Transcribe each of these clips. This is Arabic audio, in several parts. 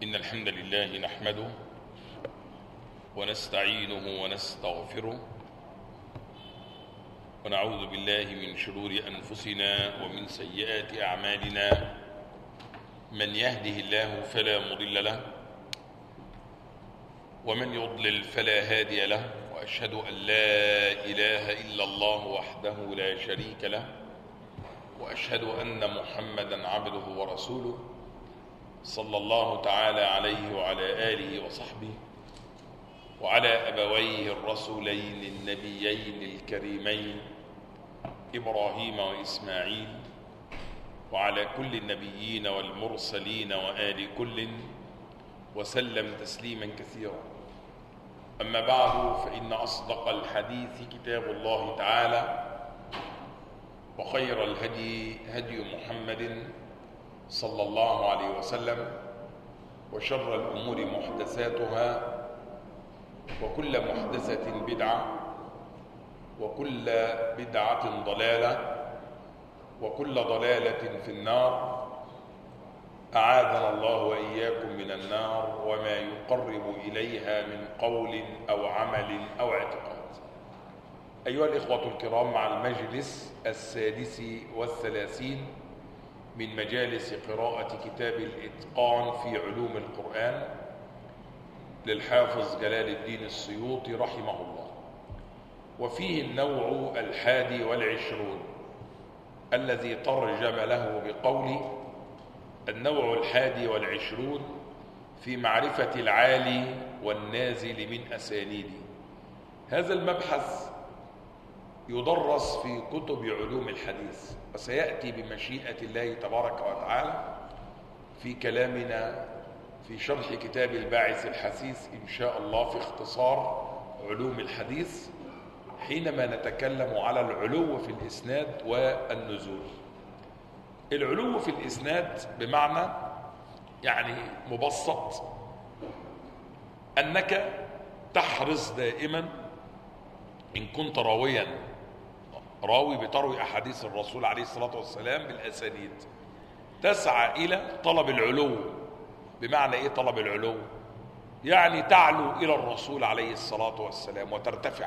إن الحمد لله نحمده ونستعينه ونستغفره ونعوذ بالله من شرور أنفسنا ومن سيئات أعمالنا. من يهده الله فلا مضل له ومن يضلل فلا هادي له، وأشهد أن لا إله إلا الله وحده لا شريك له، وأشهد أن محمدا عبده ورسوله صلى الله تعالى عليه وعلى آله وصحبه وعلى أبويه الرسولين النبيين الكريمين إبراهيم وإسماعيل وعلى كل النبيين والمرسلين وآل كل وسلم تسليما كثيرا. أما بعد، فإن أصدق الحديث كتاب الله تعالى، وخير الهدي هدي محمد صلى الله عليه وسلم، وشر الأمور محدثاتها، وكل محدثة بدعة، وكل بدعة ضلالة، وكل ضلالة في النار. أعاذنا الله وإياكم من النار وما يقرب إليها من قول أو عمل أو اعتقاد. أيها الإخوة الكرام، مع المجلس 36 من مجالس قراءة كتاب الإتقان في علوم القرآن للحافظ جلال الدين السيوطي رحمه الله، وفيه النوع 21 الذي ترجم له بقوله: النوع 21 في معرفة العالي والنازل من أسانيده. هذا المبحث يدرس في كتب علوم الحديث، وسيأتي بمشيئة الله تبارك وتعالى في كلامنا في شرح كتاب الباعث الحثيث إن شاء الله في اختصار علوم الحديث، حينما نتكلم على العلو في الإسناد والنزول. العلو في الإسناد بمعنى يعني مبسط أنك تحرص دائما إن كنت راوي بتروي أحاديث الرسول عليه الصلاة والسلام بالأسانيد، تسعى إلى طلب العلو. بمعنى إيه طلب العلو؟ يعني تعلو إلى الرسول عليه الصلاة والسلام وترتفع،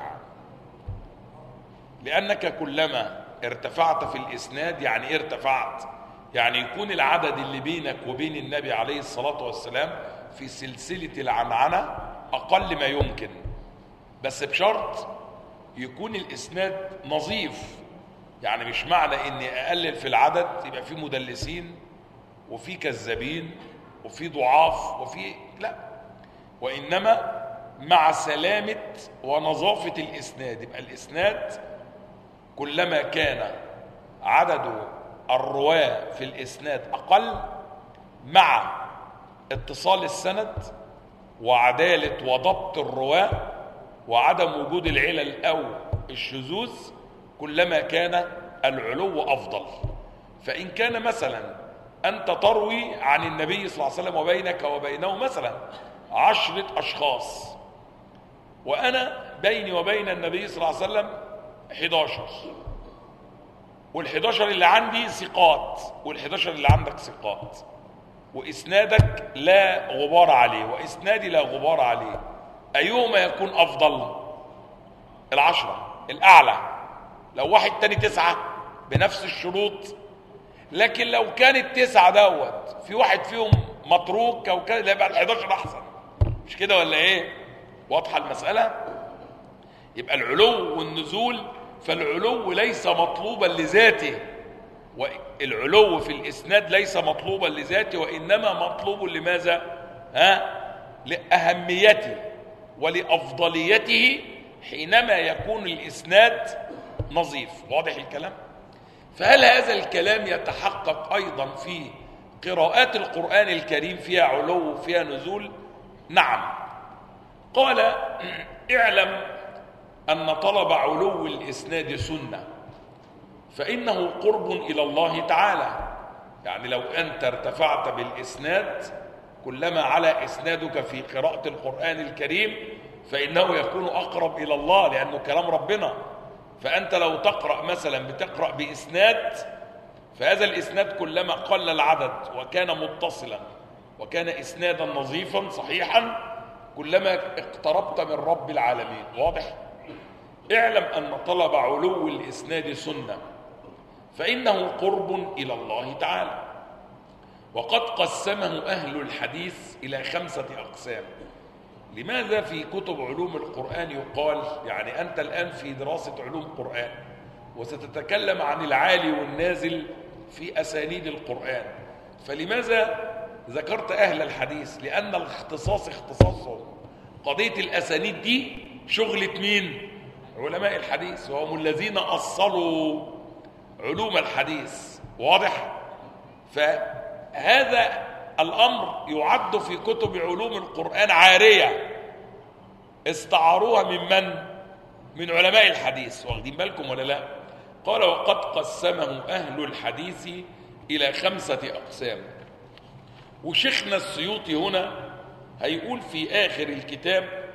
لأنك كلما ارتفعت في الإسناد يعني إيه ارتفعت؟ يعني يكون العدد اللي بينك وبين النبي عليه الصلاة والسلام في سلسلة العنعنة أقل ما يمكن، بس بشرط يكون الإسناد نظيف. يعني مش معنى إني أقلل في العدد يبقى في مدلسين وفي كذابين وفي ضعاف وفي لا، وإنما مع سلامة ونظافة الإسناد. يبقى الإسناد كلما كان عدد الرواة في الإسناد أقل، مع اتصال السند وعدالة وضبط الرواة وعدم وجود العلل أو الشذوذ، كلما كان العلو أفضل. فإن كان مثلا أنت تروي عن النبي صلى الله عليه وسلم وبينك وبينه مثلا 10 أشخاص، وأنا بيني وبين النبي صلى الله عليه وسلم 11، وال11 اللي عندي ثقات وال11 اللي عندك ثقات، وإسنادك لا غبار عليه وإسنادي لا غبار عليه، أيهما يكون أفضل؟ 10 الأعلى. لو واحد تاني 9 بنفس الشروط، لكن لو كان ال9 دوت في واحد فيهم متروك أو كده، يبقى ال11 أحسن. مش كده ولا إيه؟ واضحة المسألة؟ يبقى العلو والنزول، فالعلو ليس مطلوبا لذاته، والعلو في الإسناد ليس مطلوبا لذاته، وإنما مطلوب لماذا؟ لأهميته ولأفضليته حينما يكون الإسناد نظيف. واضح الكلام؟ فهل هذا الكلام يتحقق أيضا في قراءات القرآن الكريم فيها علو وفيها نزول؟ نعم. قال: اعلم أن طلب علو الإسناد سنة، فإنه قرب إلى الله تعالى. يعني لو أنت ارتفعت بالإسناد، كلما على إسنادك في قراءة القرآن الكريم فإنه يكون أقرب إلى الله، لأنه كلام ربنا. فأنت لو تقرأ مثلا بتقرأ بإسناد، فهذا الإسناد كلما قل العدد وكان متصلا وكان إسنادا نظيفا صحيحا كلما اقتربت من رب العالمين. واضح؟ اعلم أن طلب علو الإسناد سنة، فإنه قرب إلى الله تعالى. وقد قسمه أهل الحديث إلى 5 أقسام. لماذا في كتب علوم القرآن يقال، يعني أنت الآن في دراسة علوم قرآن وستتكلم عن العالي والنازل في أسانيد القرآن، فلماذا ذكرت أهل الحديث؟ لأن الاختصاص اختصاصهم. قضية الأسانيد دي شغلة مين؟ علماء الحديث، وهم الذين أصلوا علوم الحديث. واضح؟ فهذا الأمر يعد في كتب علوم القرآن عارية استعاروها من؟ من علماء الحديث. واخدين بالكم ولا لا؟ قال وقد قسمه أهل الحديث إلى 5 أقسام. وشيخنا السيوطي هنا هيقول في آخر الكتاب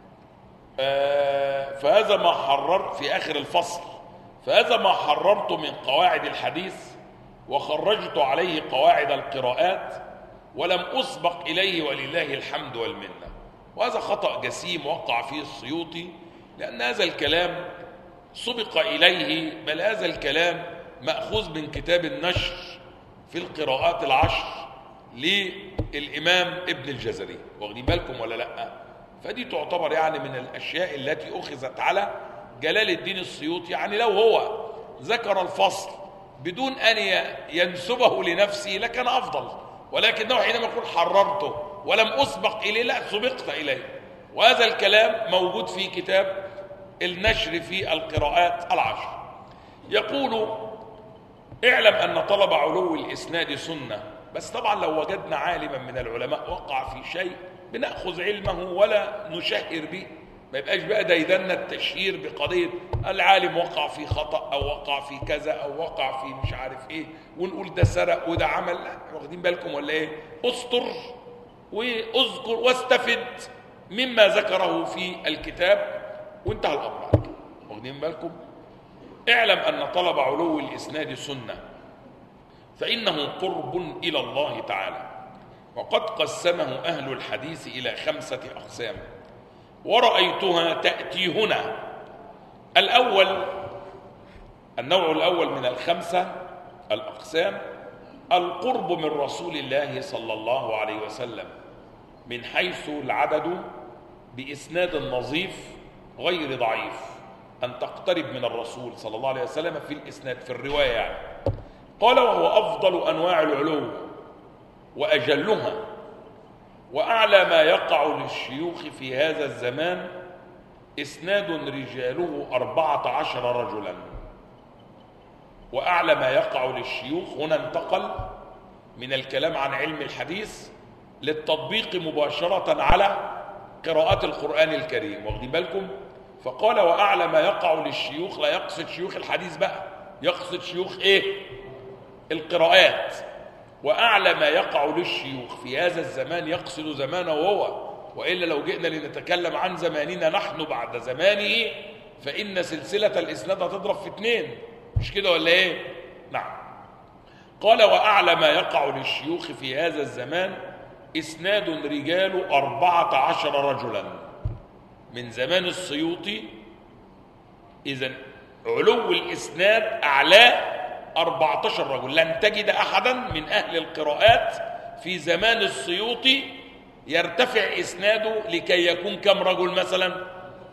فهذا ما حررت في آخر الفصل، فهذا ما حررت من قواعد الحديث وخرجت عليه قواعد القراءات ولم أسبق إليه ولله الحمد والمنة. وهذا خطأ جسيم وقع فيه السيوطي، لأن هذا الكلام سبق إليه، بل هذا الكلام مأخوذ من كتاب النشر في القراءات العشر للإمام ابن الجزري. واخدين بالكم ولا لأ؟ فدي تعتبر يعني من الأشياء التي أخذت على جلال الدين السيوطي. يعني لو هو ذكر الفصل بدون أن ينسبه لنفسه لكان أفضل، ولكنه حينما يقول حررته ولم أسبق إليه، لا سبقت إليه. وهذا الكلام موجود في كتاب النشر في القراءات العشر. يقول اعلم أن طلب علو الإسناد سنة. بس طبعا لو وجدنا عالما من العلماء وقع في شيء بنأخذ علمه ولا نشهر به، ما يبقاش بقى ديدنا التشهير بقضية العالم وقع في خطأ أو وقع في كذا أو وقع في مش عارف إيه ونقول ده سرق وده عمل. لا، واخدين بالكم ولا إيه؟ أسطر واذكر واستفد مما ذكره في الكتاب وانتهى الأمر على كده. واخدين بالكم؟ اعلم أن طلب علو الإسناد سنة، فإنه قرب إلى الله تعالى. وقد قسمه أهل الحديث إلى 5 أقسام، ورأيتها تأتي هنا. النوع الأول من 5 الأقسام القرب من رسول الله صلى الله عليه وسلم من حيث العدد بإسناد نظيف غير ضعيف، أن تقترب من الرسول صلى الله عليه وسلم في الإسناد، في الرواية يعني. قال وهو أفضل أنواع العلو وأجلها، وأعلى ما يقع للشيوخ في هذا الزمان إسناد رجاله 14 رجلا. وأعلى ما يقع للشيوخ هنا انتقل من الكلام عن علم الحديث للتطبيق مباشرة على قراءات القرآن الكريم. واخدين بالكم؟ فقال وأعلى ما يقع للشيوخ، لا يقصد شيوخ الحديث بقى، يقصد شيوخ إيه؟ القراءات. وأعلى ما يقع للشيوخ في هذا الزمان يقصد زمانه هو، وإلا لو جئنا لنتكلم عن زماننا نحن بعد زمانه فإن سلسلة الإسناد هتضرب في 2، مش كده ولا إيه؟ نعم. قال وأعلى ما يقع للشيوخ في هذا الزمان إسناد رجال 14 رجلا من زمان السيوطي. إذن علو الإسناد أعلاه 14 رجل. لن تجد أحدا من أهل القراءات في زمان السيوطي يرتفع إسناده لكي يكون كم رجل مثلا؟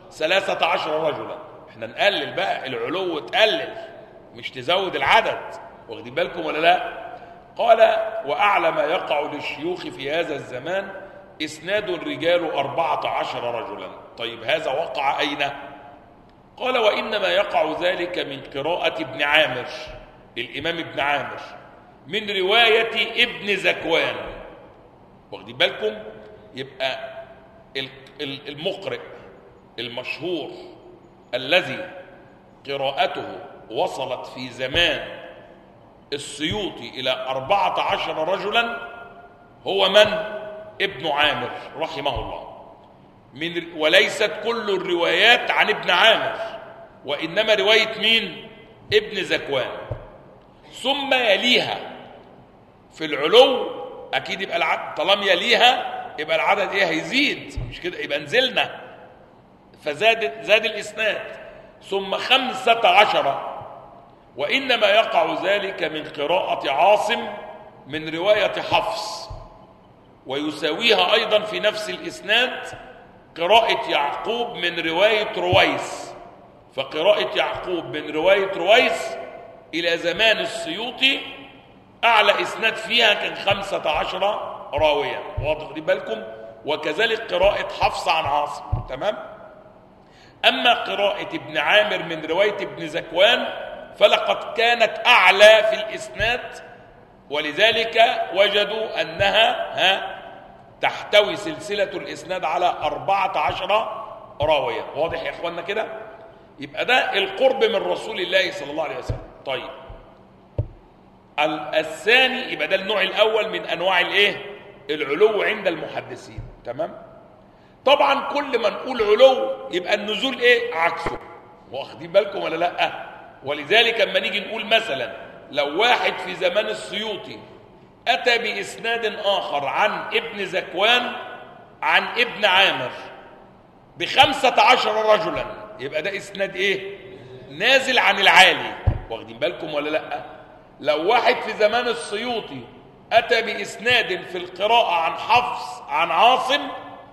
13 رجلا. احنا نقلل بقى، العلو تقلل مش تزود العدد. واخدين بالكم ولا لا؟ قال وأعلى ما يقع للشيوخ في هذا الزمان إسناد الرجال 14 رجلا. طيب هذا وقع أين؟ قال وإنما يقع ذلك من قراءة ابن عامر، الإمام ابن عامر، من رواية ابن زكوان. واخدين بالكم؟ يبقى المقرئ المشهور الذي قراءته وصلت في زمان السيوطي إلى 14 رجلا هو من؟ ابن عامر رحمه الله. وليست كل الروايات عن ابن عامر، وإنما رواية مين؟ ابن زكوان. ثم يليها في العلو اكيد يبقى العدد طالما يليها يبقى العدد ايه؟ هيزيد، مش كده؟ يبقى نزلنا زاد الاسناد. ثم 15، وانما يقع ذلك من قراءة عاصم من رواية حفص، ويساويها ايضا في نفس الاسناد قراءة يعقوب من رواية رويس. فقراءة يعقوب من رواية رويس الى زمان السيوطي اعلى اسناد فيها كان 15 راويا، واضح دي بالكم؟ وكذلك قراءة حفص عن عاصم. تمام؟ اما قراءة ابن عامر من رواية ابن زكوان فلقد كانت اعلى في الاسناد، ولذلك وجدوا انها تحتوي سلسلة الاسناد على 14 راويا. واضح يا اخوانا كده؟ يبقى ده القرب من رسول الله صلى الله عليه وسلم. طيب الثاني، يبقى ده النوع الاول من انواع الايه؟ العلو عند المحدثين. تمام؟ طبعا كل ما نقول علو يبقى النزول ايه؟ عكسه. واخدين بالكم ولا لا؟ ولذلك لما نيجي نقول مثلا لو واحد في زمان السيوطي اتى باسناد اخر عن ابن زكوان عن ابن عامر ب15 رجلا، يبقى ده اسناد ايه؟ نازل عن العالي. واخدين بالكم ولا لا؟ لو واحد في زمان السيوطي اتى باسناد في القراءة عن حفص عن عاصم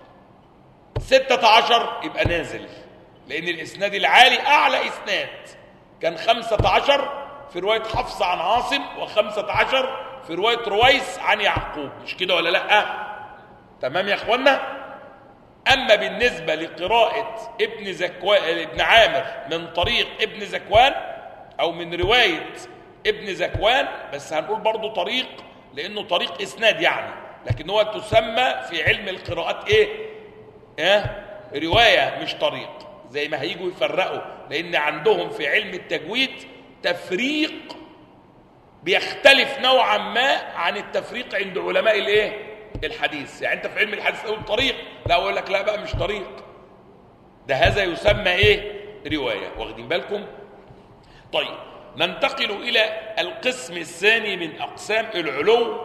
16، يبقى نازل، لان الاسناد العالي اعلى اسناد كان 15 في رواية حفص عن عاصم، و15 في رواية رويس عن يعقوب، مش كده ولا لا؟ تمام يا اخوانا؟ اما بالنسبة لقراءة ابن عامر من طريق ابن زكوان او من رواية ابن زكوان، بس هنقول برضو طريق لانه طريق اسناد يعني، لكن هو تسمى في علم القراءات ايه؟ رواية مش طريق، زي ما هيجوا يفرقوا، لان عندهم في علم التجويد تفريق بيختلف نوعا ما عن التفريق عند علماء الايه؟ الحديث. يعني انت في علم الحديث تقول طريق، لا اقول لك لا بقى مش طريق، ده هذا يسمى ايه؟ رواية. واخدين بالكم؟ طيب ننتقل الى القسم الثاني من اقسام العلو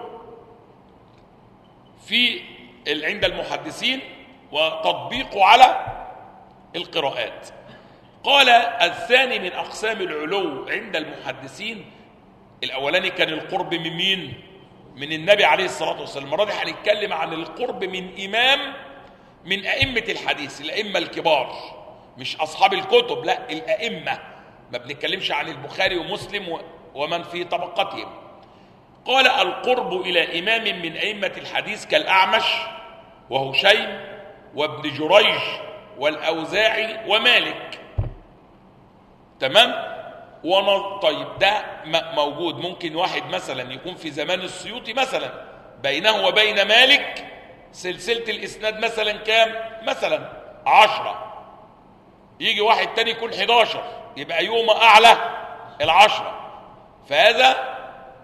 في عند المحدثين وتطبيقه على القراءات. قال الثاني من أقسام العلو عند المحدثين، الأولاني كان القرب من مين؟ من النبي عليه الصلاة والسلام. المرة دي هنتكلم عن القرب من إمام من أئمة الحديث، الأئمة الكبار، مش أصحاب الكتب، لا الأئمة، ما بنتكلمش عن البخاري ومسلم ومن في طبقتهم. قال القرب إلى إمام من أئمة الحديث كالأعمش وهشيم وابن جريج والأوزاعي ومالك. تمام؟ طيب ده موجود. ممكن واحد مثلا يكون في زمان السيوطي مثلا بينه وبين مالك سلسلة الإسناد مثلا كام؟ مثلا 10، يجي واحد تاني يكون 11، يبقى يوم أعلى 10، فهذا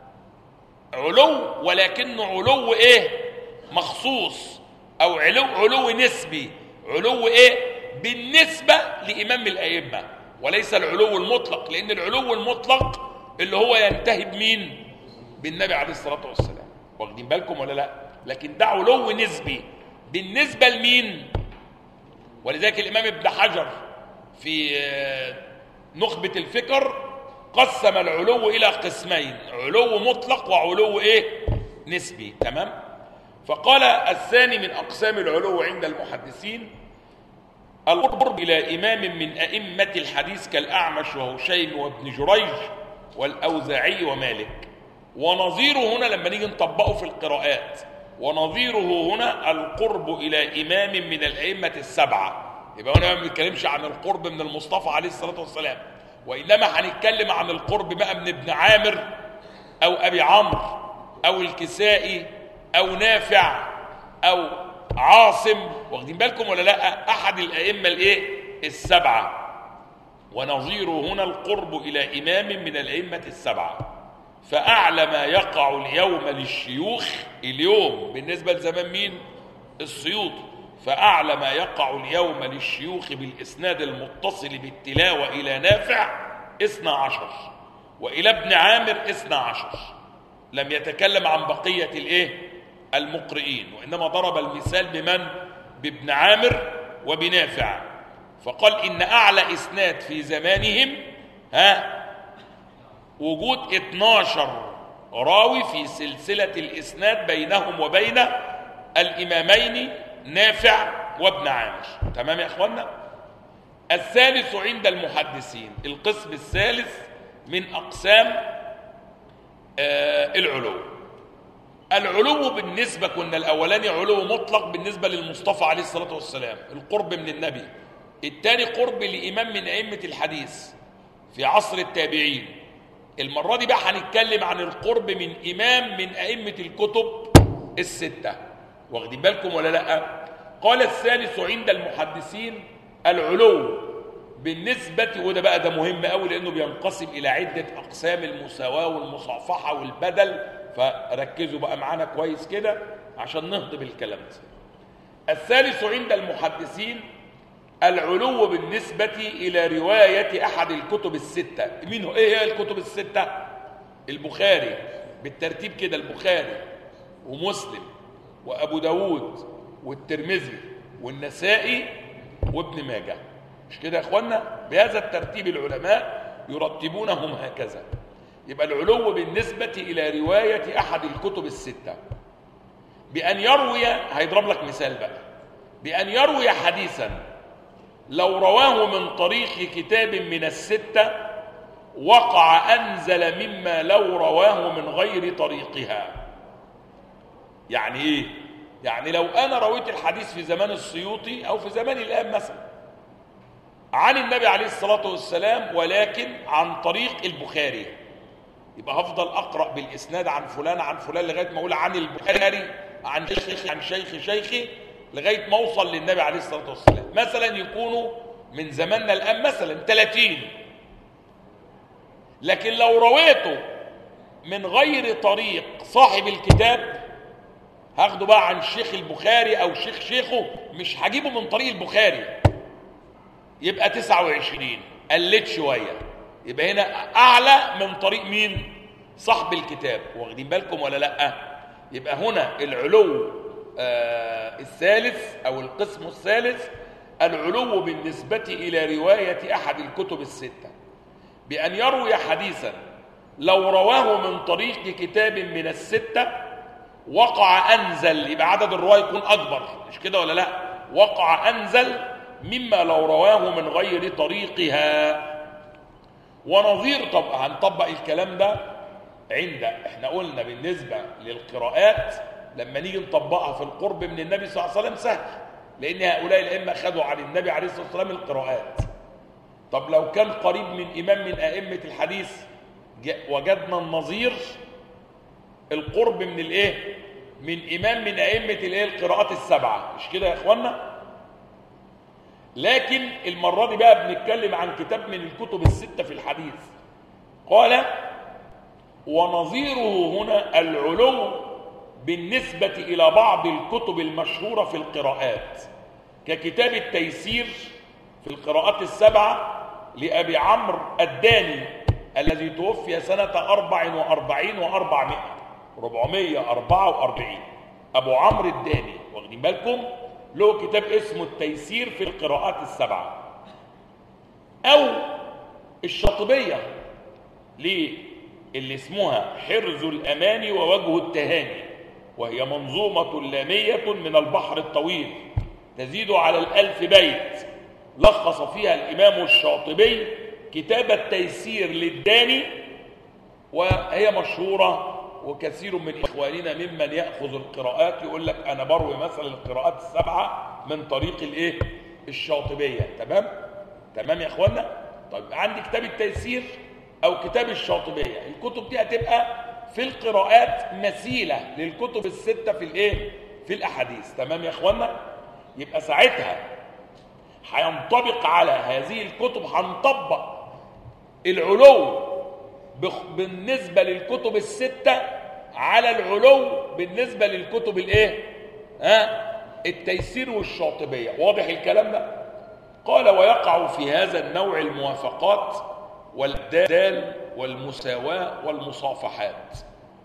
علو، ولكنه علو ايه؟ مخصوص، او علو نسبي. علو ايه؟ بالنسبة لإمام الأئمة، وليس العلو المطلق، لأن العلو المطلق اللي هو ينتهي بمين؟ بالنبي عليه الصلاة والسلام. واخدين بالكم ولا لا؟ لكن ده علو نسبي بالنسبة لمين؟ ولذلك الإمام ابن حجر في نخبة الفكر قسم العلو إلى قسمين: علو مطلق وعلو إيه؟ نسبي. تمام؟ فقال الثاني من أقسام العلو عند المحدثين القرب إلى إمام من أئمة الحديث كالأعمش وهشيم وابن جريج والأوزاعي ومالك. ونظيره هنا لما نيجي نطبقه في القراءات، ونظيره هنا القرب إلى إمام من الأئمة السبعة. يبقى هنا ما بنتكلمش عن القرب من المصطفى عليه الصلاة والسلام، وإنما هنتكلم عن القرب بقى من ابن عامر أو أبي عمرو أو الكسائي أو نافع أو عاصم. واخدين بالكم ولا لا؟ أحد الأئمة الإيه؟ السبعة. ونظيره هنا القرب إلى إمام من الأئمة السبعة. فأعلى ما يقع اليوم للشيوخ، اليوم بالنسبة لزمان مين؟ السيوط. فأعلى ما يقع اليوم للشيوخ بالإسناد المتصل بالتلاوة إلى نافع 12، وإلى ابن عامر 12. لم يتكلم عن بقية الإيه؟ المقرئين، وإنما ضرب المثال بمن؟ بابن عامر وبنافع، فقال إن أعلى إسناد في زمانهم وجود 12 راوي في سلسلة الإسناد بينهم وبين الإمامين نافع وابن عامر. تمام يا أخوانا؟ الثالث عند المحدثين، القسم الثالث من أقسام العلو. العلو بالنسبة، كنا الأولاني علو مطلق بالنسبة للمصطفى عليه الصلاة والسلام، القرب من النبي. الثاني قرب لإمام من أئمة الحديث في عصر التابعين. المرة دي بقى هنتكلم عن القرب من إمام من أئمة الكتب الستة. واخدين بالكم ولا لأ؟ قال الثالث عند المحدثين العلو بالنسبة، وده بقى ده مهم قوي لأنه بينقسم إلى عدة أقسام، المساواة والمصافحة والبدل، فركزوا بقى معانا كويس كده عشان نهضم الكلام ده. الثالث عند المحدثين العلو بالنسبة إلى رواية أحد الكتب الستة. مين هو؟ إيه هي الكتب الستة؟ البخاري بالترتيب كده، البخاري ومسلم وأبو داود والترمذي والنسائي وابن ماجه. مش كده يا اخوانا؟ بهذا الترتيب العلماء يرتبونهم هكذا. يبقى العلو بالنسبة إلى رواية أحد الكتب الستة بأن يروي، هيضرب لك مثال بقى، بأن يروي حديثا لو رواه من طريق كتاب من الستة وقع أنزل مما لو رواه من غير طريقها. يعني إيه؟ يعني لو أنا رويت الحديث في زمان السيوطي أو في زمان الآن مثلا عن النبي عليه الصلاة والسلام ولكن عن طريق البخاري، يبقى هفضل أقرأ بالإسناد عن فلان عن فلان لغاية ما أقول عن البخاري عن شيخي عن شيخي لغاية ما أوصل للنبي عليه الصلاة والسلام. مثلا يكونوا من زماننا الآن مثلا 30، لكن لو رويته من غير طريق صاحب الكتاب هاخده بقى عن شيخ البخاري أو شيخه، مش هجيبه من طريق البخاري، يبقى 29 قلت شوية، يبقى هنا أعلى من طريق مين؟ صاحب الكتاب. واخدين بالكم ولا لأ؟ يبقى هنا العلو الثالث أو القسم الثالث العلو بالنسبة إلى رواية أحد الكتب الستة بأن يروي حديثا لو رواه من طريق كتاب من الستة وقع أنزل، يبقى عدد الرواة يكون أكبر، مش كده ولا لأ؟ وقع أنزل مما لو رواه من غير طريقها. ونظير، طب هنطبق الكلام ده عند، احنا قلنا بالنسبة للقراءات لما نيجي نطبقها في القرب من النبي صلى الله عليه وسلم سهل، لأن هؤلاء الأئمة خدوا عن النبي عليه الصلاة والسلام القراءات. طب لو كان قريب من إمام من أئمة الحديث وجدنا النظير القرب من الإيه؟ من إمام من أئمة الإيه؟ القراءات السبعة، مش كده يا إخوانا؟ لكن المرة دي بقى بنتكلم عن كتاب من الكتب الستة في الحديث. قال ونظيره هنا العلو بالنسبة إلى بعض الكتب المشهورة في القراءات ككتاب التيسير في القراءات السبعة لأبي عمرو الداني الذي توفي سنة 44 و400 444 أبو عمرو الداني. واخدين بالكم؟ له كتاب اسمه التيسير في القراءات السبعة. أو الشاطبية اللي اسمها حرز الأماني ووجه التهاني، وهي منظومة لامية من البحر الطويل تزيد على 1000 بيت، لخص فيها الإمام الشاطبي كتاب التيسير للداني، وهي مشهورة، وكثير من إخواننا ممن يأخذ القراءات يقول لك أنا بروي مثلا القراءات السبعة من طريق الإيه؟ الشاطبية. تمام يا إخوانا؟ طيب عندي كتاب التيسير أو كتاب الشاطبية، الكتب دي هتبقى في القراءات مثيلة للكتب الستة في الإيه؟ في الأحاديث. تمام يا إخوانا؟ يبقى ساعتها هينطبق على هذه الكتب، هنطبق العلو بالنسبة للكتب الستة على العلو بالنسبة للكتب الايه؟ التيسير والشاطبية. واضح الكلام ده؟ قال ويقع في هذا النوع الموافقات والابدال والمساواة والمصافحات.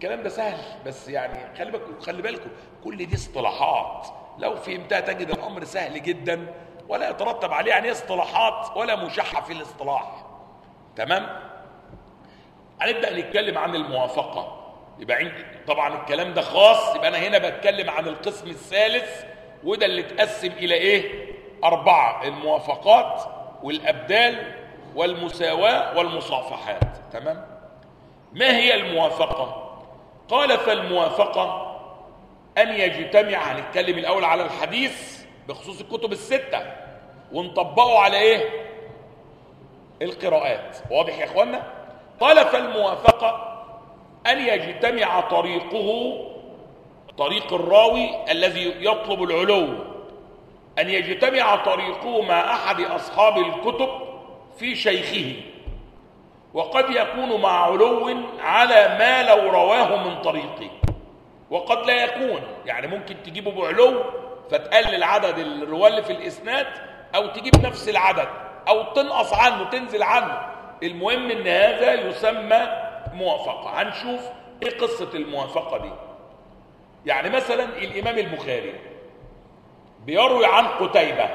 الكلام ده سهل، بس يعني خلي بالكم كل دي اصطلاحات، لو فهمتها تجد الامر سهل جدا ولا يترتب عليه يعني اصطلاحات ولا مشحة في الاصطلاح. تمام. هنبدأ نتكلم عن الموافقة. يبقى عندي طبعا الكلام ده خاص، يبقى انا هنا بتكلم عن القسم الثالث، وده اللي اتقسم الى ايه؟ 4: الموافقات والابدال والمساواة والمصافحات. تمام. ما هي الموافقة؟ قال فالموافقة ان يجتمع، هنتكلم الاول على الحديث بخصوص الكتب الستة ونطبقه على ايه؟ القراءات. واضح يا اخوانا؟ قال فالموافقة أن يجتمع طريقه، طريق الراوي الذي يطلب العلو، أن يجتمع طريقه مع أحد أصحاب الكتب في شيخه، وقد يكون مع علو على ما لو رواه من طريقه، وقد لا يكون، يعني ممكن تجيبه بعلو فتقلل عدد الرواة اللي في الإسناد، أو تجيب نفس العدد أو تنقص عنه تنزل عنه. المهم ان هذا يسمى موافقة. هنشوف ايه قصة الموافقة دي. يعني مثلا الامام البخاري بيروي عن قتيبة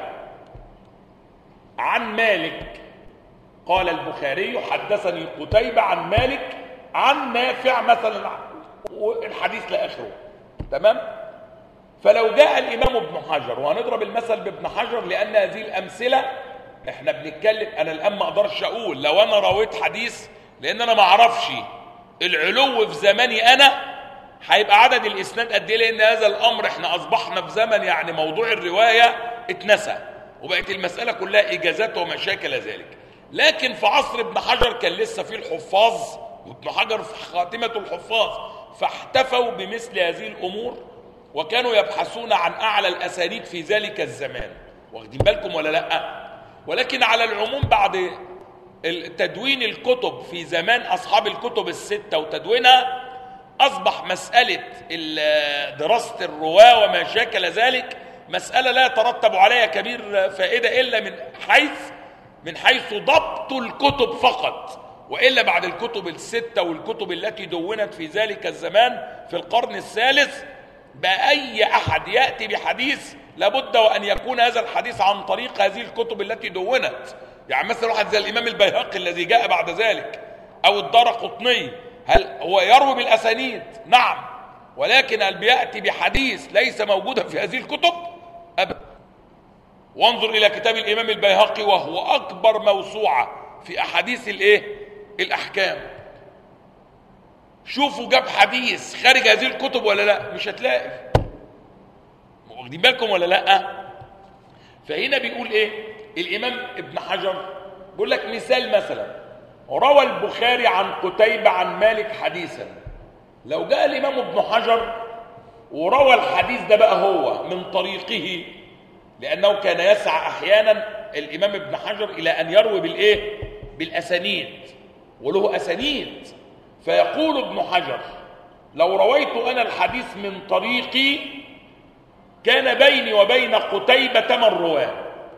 عن مالك، قال البخاري حدثني قتيبة عن مالك عن نافع مثلا، والحديث لاخره. تمام. فلو جاء الامام ابن حجر، وهنضرب المثل بابن حجر لان هذه الامثلة احنا بنتكلم، انا الان ما اقدرش اقول لو انا رويت حديث لان انا ما اعرفش العلو في زماني انا هيبقى عدد الاسناد قد ايه، لان هذا الامر احنا اصبحنا في زمن يعني موضوع الروايه اتنسى وبقت المساله كلها اجازات وما شاكل ذلك. لكن في عصر ابن حجر كان لسه فيه الحفاظ، وابن حجر في خاتمه الحفاظ، فاحتفوا بمثل هذه الامور وكانوا يبحثون عن اعلى الاسانيد في ذلك الزمان. واخدين بالكم ولا لا؟ ولكن على العموم بعد تدوين الكتب في زمان أصحاب الكتب الستة وتدوينها، أصبح مسألة دراسة الرواة وما شاكل ذلك مسألة لا يترتب عليها كبير فائدة إلا من حيث ضبط الكتب فقط، وإلا بعد الكتب الستة والكتب التي دونت في ذلك الزمان في القرن الثالث، بأي أحد يأتي بحديث لابد وأن يكون هذا الحديث عن طريق هذه الكتب التي دونت. يعني مثلا واحد زي الإمام البيهقي الذي جاء بعد ذلك، أو الدارقطني، هل هو يروي بالأسانيد؟ نعم، ولكن هل بيأتي بحديث ليس موجودا في هذه الكتب؟ أبدا. وانظر إلى كتاب الإمام البيهقي وهو أكبر موسوعة في أحاديث الأحكام. شوفوا جاب حديث خارج هذه الكتب ولا لا؟ مش هتلاقي. واخدين بالكم ولا لا؟ فهنا بيقول ايه الامام ابن حجر؟ بيقول لك مثلا روى البخاري عن قتيبة عن مالك حديثا. لو جاء الامام ابن حجر وروى الحديث ده بقى هو من طريقه، لانه كان يسعى احيانا الامام ابن حجر الى ان يروي بالايه؟ بالاسانيد، وله اسانيد. فيقول ابن حجر لو رويت انا الحديث من طريقي كان بيني وبين قتيبة 8 رواه.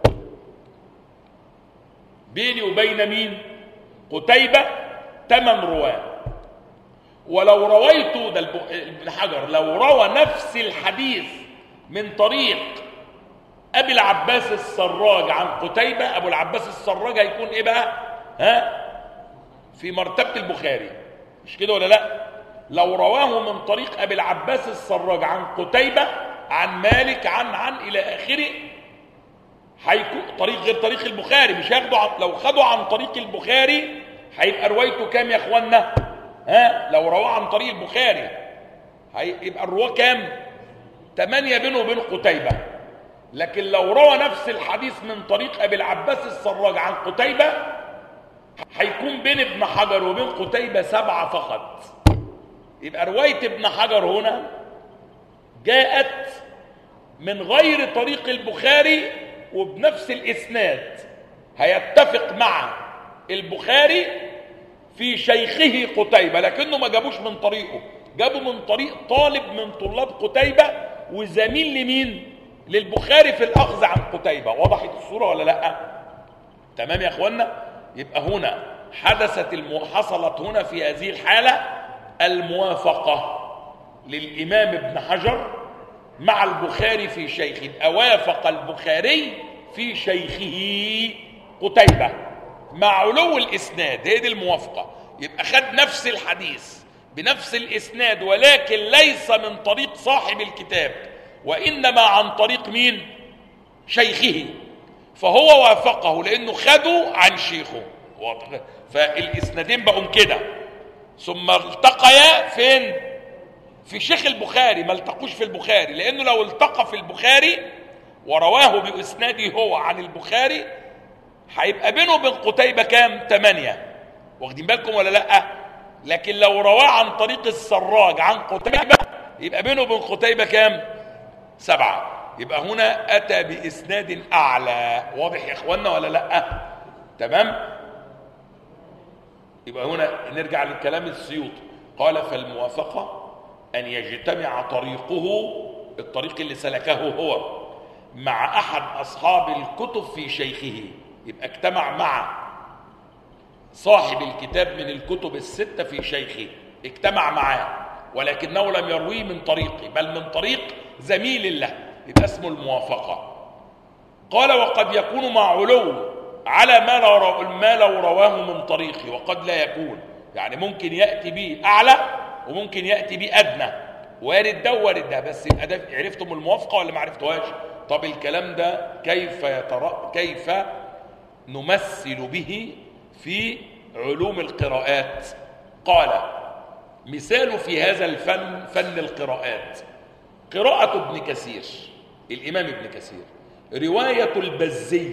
بيني وبين مين؟ قتيبة 8 رواه. ولو رويت ده ابن حجر لو روى نفس الحديث من طريق ابي العباس السراج عن قتيبة، ابو العباس السراج هيكون ايه بقى؟ في مرتبة البخاري، مش كده ولا لا؟ لو رواه من طريق ابي العباس السراج عن قتيبة عن مالك عن الى اخره، هيكون طريق غير طريق البخاري. مش هياخدوا لو خدوا عن طريق البخاري هيبقى روايته كام يا اخوانا؟ لو رواه عن طريق البخاري هيبقى الرواه كام؟ 8 بينه وبين قتيبة. لكن لو روى نفس الحديث من طريق ابي العباس السراج عن قتيبة هيكون بين ابن حجر وبين قتيبة 7 فقط. يبقى رواية ابن حجر هنا جاءت من غير طريق البخاري وبنفس الإسناد، هيتفق مع البخاري في شيخه قتيبة، لكنه ما جابوش من طريقه، جابوا من طريق طالب من طلاب قتيبة وزميل لمين؟ للبخاري في الأخذ عن قتيبة. وضحت الصورة ولا لا؟ تمام يا أخوانا؟ يبقى هنا حصلت هنا في هذه الحالة الموافقة للإمام ابن حجر مع البخاري في شيخه، أوافق البخاري في شيخه قتيبة مع علو الإسناد، هي دي الموافقة. يبقى خد نفس الحديث بنفس الإسناد ولكن ليس من طريق صاحب الكتاب وإنما عن طريق مين؟ شيخه، فهو وافقه لأنه خده عن شيخه. فالإسنادين بقوا كده، ثم التقيا فين؟ في شيخ البخاري، ما التقوش في البخاري، لأنه لو التقى في البخاري ورواه بإسناده هو عن البخاري هيبقى بينه وبين قتيبة كام؟ 8. واخدين بالكم ولا لأ؟ لكن لو رواه عن طريق السراج عن قتيبة يبقى بينه وبين قتيبة كام؟ 7. يبقى هنا أتى بإسناد أعلى. واضح يا إخواننا ولا لأ؟ تمام؟ يبقى هنا نرجع للكلام السيوطي، قال فالموافقة أن يجتمع طريقه، الطريق اللي سلكه هو، مع أحد أصحاب الكتب في شيخه. يبقى اجتمع مع صاحب الكتاب من الكتب الستة في شيخه، اجتمع معاه ولكنه لم يرويه من طريقه بل من طريق زميل له، يبقى اسمه الموافقة. قال وقد يكون مع علو على ما لو رواه من طريقه، وقد لا يكون، يعني ممكن يأتي به أعلى وممكن يأتي به أدنى، وارد ده وارد ده. بس يبقى ده عرفتم الموافقة ولا ما عرفتوهاش؟ طب الكلام ده كيف نمثل به في علوم القراءات؟ قال مثال في هذا الفن، فن القراءات، قراءة ابن كثير، الإمام ابن كثير، رواية البزي،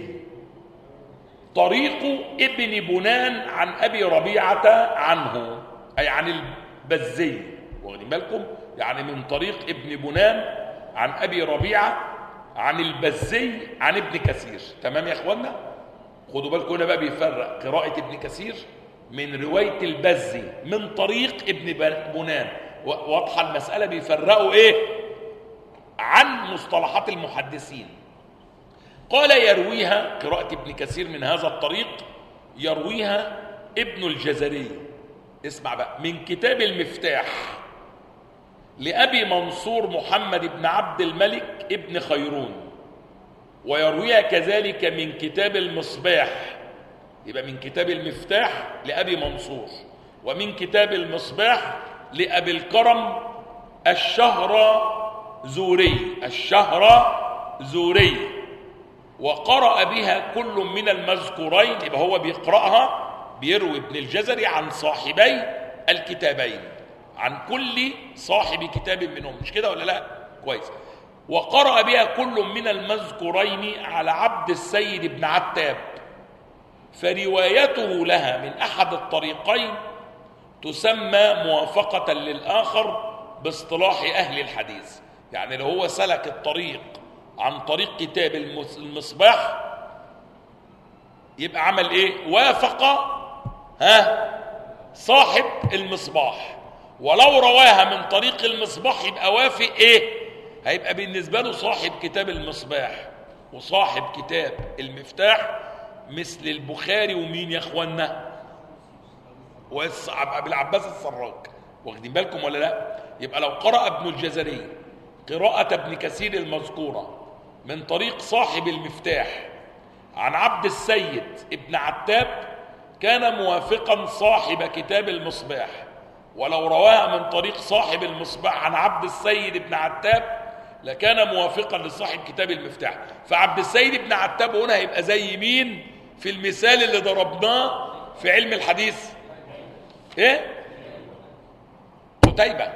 طريق ابن بنان عن أبي ربيعة عنه، أي عن البزي، واخدين بالكم؟ يعني من طريق ابن بنان عن أبي ربيعة عن البزي عن ابن كثير. تمام يا إخوانا؟ خدوا بالكم هنا بقى بيفرق قراءة ابن كثير من رواية البزي من طريق ابن بنان. واضحة المسألة؟ بيفرقوا إيه عن مصطلحات المحدثين. قال يرويها قراءة ابن كثير من هذا الطريق، يرويها ابن الجزري، اسمع بقى، من كتاب المفتاح لأبي منصور محمد بن عبد الملك ابن خيرون، ويرويها كذلك من كتاب المصباح، يبقى من كتاب المفتاح لأبي منصور، ومن كتاب المصباح لأبي الكرم الشهرزوري، وقرأ بها كل من المذكورين. يبقى هو بيقرأها، بيروي ابن الجزري عن صاحبي الكتابين، عن كل صاحب كتاب منهم، مش كده ولا لا؟ كويس. وقرأ بها كل من المذكورين على عبد السيد بن عتاب، فروايته لها من أحد الطريقين تسمى موافقة للآخر باصطلاح أهل الحديث. يعني لو هو سلك الطريق عن طريق كتاب المصباح يبقى عمل ايه؟ وافق صاحب المصباح. ولو رواها من طريق المصباح يبقى وافق ايه؟ هيبقى بالنسبة له صاحب كتاب المصباح وصاحب كتاب المفتاح مثل البخاري ومين يا اخوانا؟ وابو العباس السراج. واخدين بالكم ولا لا؟ يبقى لو قرأ ابن الجزري قراءة ابن كثير المذكورة من طريق صاحب المفتاح عن عبد السيد ابن عتاب كان موافقا صاحب كتاب المصباح، ولو رواها من طريق صاحب المصباح عن عبد السيد ابن عتاب لكان موافقا لصاحب كتاب المفتاح. فعبد السيد ابن عتاب هنا هيبقى زي مين في المثال اللي ضربناه في علم الحديث؟ ايه؟ قتيبة.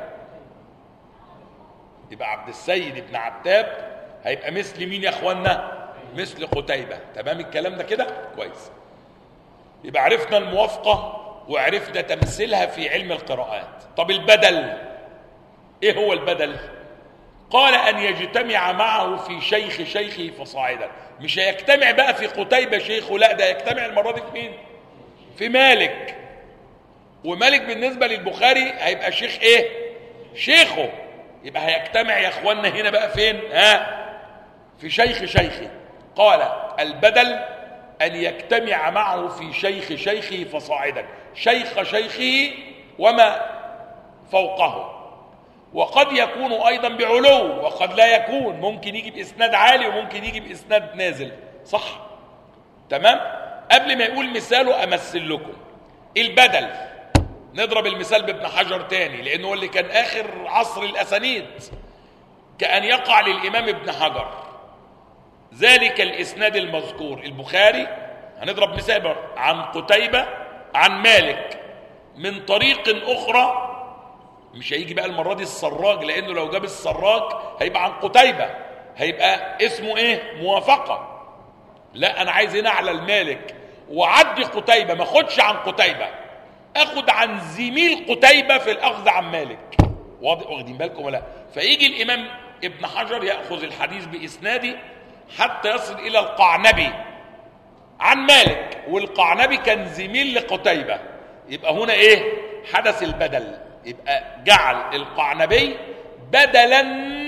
يبقى عبد السيد ابن عتاب هيبقى مثل مين يا اخوانا؟ مثل قتيبة. تمام الكلام ده كده؟ كويس. يبقى عرفنا الموافقة وعرفنا تمثيلها في علم القراءات. طب البدل ايه هو البدل؟ قال ان يجتمع معه في شيخه فصاعدا. مش هيجتمع بقى في قتيبة شيخه، لا، ده يجتمع المرة دي في مين؟ في مالك. ومالك بالنسبة للبخاري هيبقى شيخ ايه؟ شيخه. يبقى هيجتمع يا اخوانا هنا بقى فين؟ في شيخه. قال البدل ان يجتمع معه في شيخه فصاعدا، شيخه وما فوقه، وقد يكون أيضا بعلو وقد لا يكون، ممكن يجي بإسناد عالي وممكن يجي بإسناد نازل، صح؟ تمام؟ قبل ما يقول مثاله أمثل لكم البدل. نضرب المثال بابن حجر تاني لأنه هو اللي كان آخر عصر الأسانيد، كأن يقع للإمام ابن حجر ذلك الإسناد المذكور البخاري، هنضرب مثال عن قتيبة عن مالك من طريق أخرى، مش هيجي بقى المرة دي السراج، لأنه لو جاب السراج هيبقى عن قتيبة، هيبقى اسمه إيه؟ موافقة. لا، أنا عايز هنا على المالك وعدي قتيبة، ما أخدش عن قتيبة، أخد عن زميل قتيبة في الأخذ عن مالك. واخدين بالكم ولا؟ فيجي الإمام ابن حجر يأخذ الحديث بإسناده حتى يصل إلى القعنبي عن مالك، والقعنبي كان زميل لقتيبة، يبقى هنا إيه؟ حدث البدل، يبقى جعل القعنبي بدلا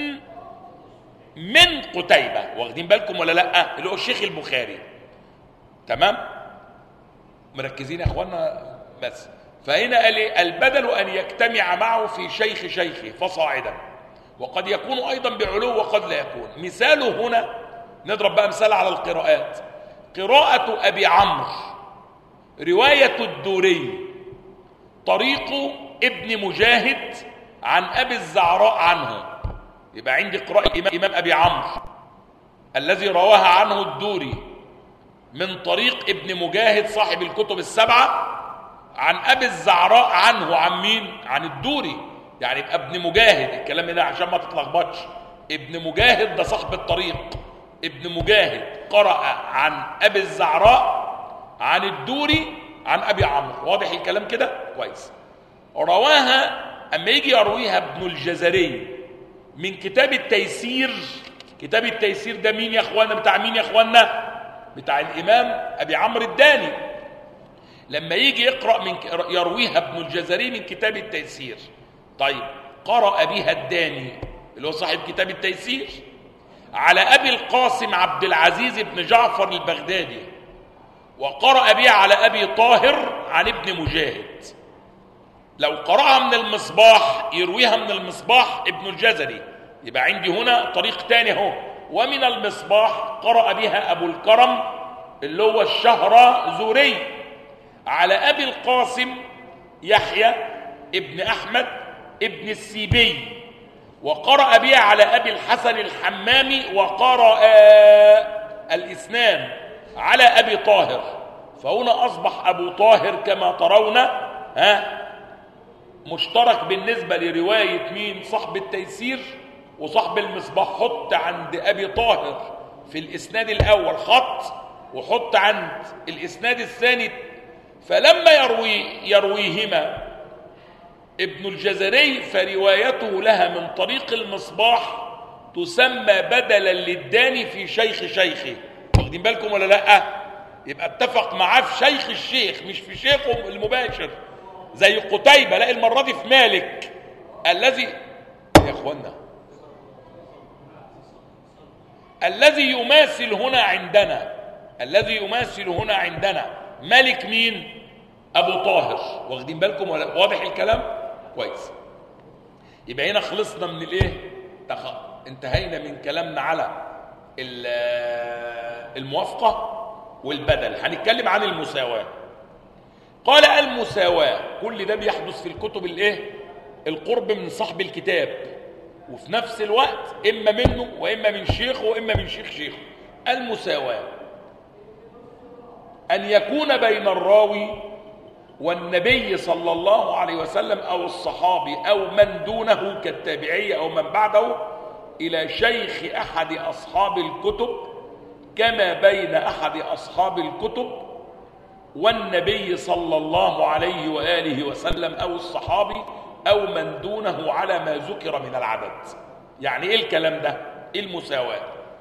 من قتيبة. واخدين بالكم ولا لا؟ اللي هو الشيخ البخاري. تمام؟ مركزين يا اخوانا؟ بس فهنا قال ايه؟ البدل ان يجتمع معه في شيخ شيخه فصاعدا، وقد يكون ايضا بعلو وقد لا يكون. مثاله هنا، نضرب بقى مثال على القراءات. قراءة ابي عمرو رواية الدوري طريق ابن مجاهد عن ابي الزعراء عنه، يبقى عندي قراءة الامام ابي عمرو الذي رواها عنه الدوري من طريق ابن مجاهد صاحب الكتب السبعة عن ابي الزعراء عنه، عن مين؟ عن الدوري. يعني يبقى ابن مجاهد، الكلام ده عشان ما تتلخبطش، ابن مجاهد ده صاحب الطريق، ابن مجاهد قرأ عن ابي الزعراء عن الدوري عن ابي عمرو. واضح الكلام كده؟ كويس. رواها اما يجي يرويها ابن الجزري من كتاب التيسير. كتاب التيسير ده مين يا اخوانا؟ بتاع مين يا اخوانا؟ بتاع الامام ابي عمرو الداني. لما يجي يقرأ يرويها ابن الجزري من كتاب التيسير، طيب قرأ بها الداني اللي هو صاحب كتاب التيسير على ابي القاسم عبد العزيز بن جعفر البغدادي، وقرأ بها على ابي طاهر عن ابن مجاهد. لو قرأها من المصباح يرويها من المصباح ابن الجزري، يبقى عندي هنا طريق تاني اهو. ومن المصباح قرأ بها ابو الكرم اللي هو الشهرزوري على ابي القاسم يحيى ابن احمد ابن السيبي، وقرأ بها على ابي الحسن الحمامي، وقرأ الاسنان على ابي طاهر. فهنا اصبح ابو طاهر كما ترون مشترك بالنسبة لرواية مين؟ صاحب التيسير وصاحب المصباح. حط عند ابي طاهر في الاسناد الاول خط، وحط عند الاسناد الثاني. فلما يرويهما ابن الجزري فروايته لها من طريق المصباح تسمى بدلا للداني في شيخ شيخه. واخدين بالكم ولا لا؟ يبقى اتفق معاه في شيخ الشيخ مش في شيخه المباشر زي قتيبة. لا، المرة دي في مالك الذي يا اخوانا الذي يماثل هنا عندنا، الذي يماثل هنا عندنا مالك مين؟ ابو طاهر. واخدين بالكم ولا؟ واضح الكلام؟ كويس. يبقى هنا خلصنا من الايه؟ انتهينا من كلامنا على الموافقة والبدل. هنتكلم عن المساواة. قال المساواة كل ده بيحدث في الكتب الايه؟ القرب من صاحب الكتاب، وفي نفس الوقت اما منه واما من شيخه واما من شيخ شيخه. المساواة ان يكون بين الراوي والنبي صلى الله عليه وسلم او الصحابي او من دونه كالتابعي او من بعده الى شيخ احد اصحاب الكتب، كما بين احد اصحاب الكتب والنبي صلى الله عليه وآله وسلم أو الصحابي أو من دونه على ما ذكر من العدد. يعني إيه الكلام ده؟ إيه المساواة؟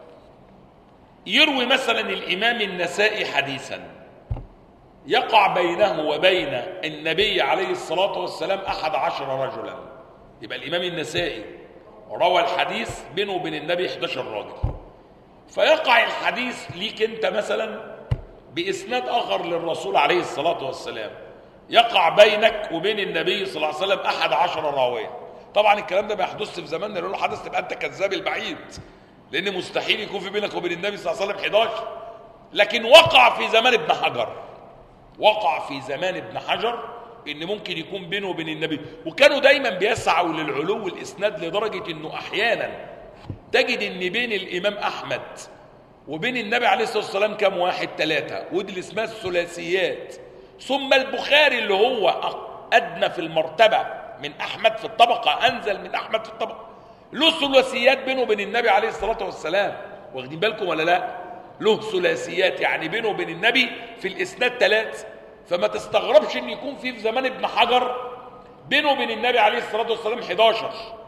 يروي مثلا الإمام النسائي حديثا يقع بينه وبين النبي عليه الصلاة والسلام 11 رجلا، يبقى الإمام النسائي روى الحديث بينه وبين النبي 11 راجل، فيقع الحديث ليك أنت مثلا بإسناد آخر للرسول عليه الصلاة والسلام، يقع بينك وبين النبي صلى الله عليه وسلم 11 راوية. طبعا الكلام ده ما يحدثش في زماننا، لو حدث تبقى انت كذاب البعيد، لان مستحيل يكون في بينك وبين النبي صلى الله عليه وسلم 11. لكن وقع في زمان ابن حجر، وقع في زمان ابن حجر ان ممكن يكون بينه وبين النبي. وكانوا دايما بيسعوا للعلو الاسناد لدرجة انه احيانا تجد ان بين الامام احمد وبين النبي عليه الصلاة والسلام كم واحد؟ 3. ودي اللي اسمها الثلاثيات. ثم البخاري اللي هو ادنى في المرتبة من احمد في الطبقة، انزل من احمد في الطبقة، له ثلاثيات بينه وبين النبي عليه الصلاة والسلام. واخدين بالكم ولا لا؟ له ثلاثيات، يعني بينه وبين النبي في الاسناد 3. فما تستغربش ان يكون في زمان ابن حجر بينه وبين النبي عليه الصلاة والسلام 11.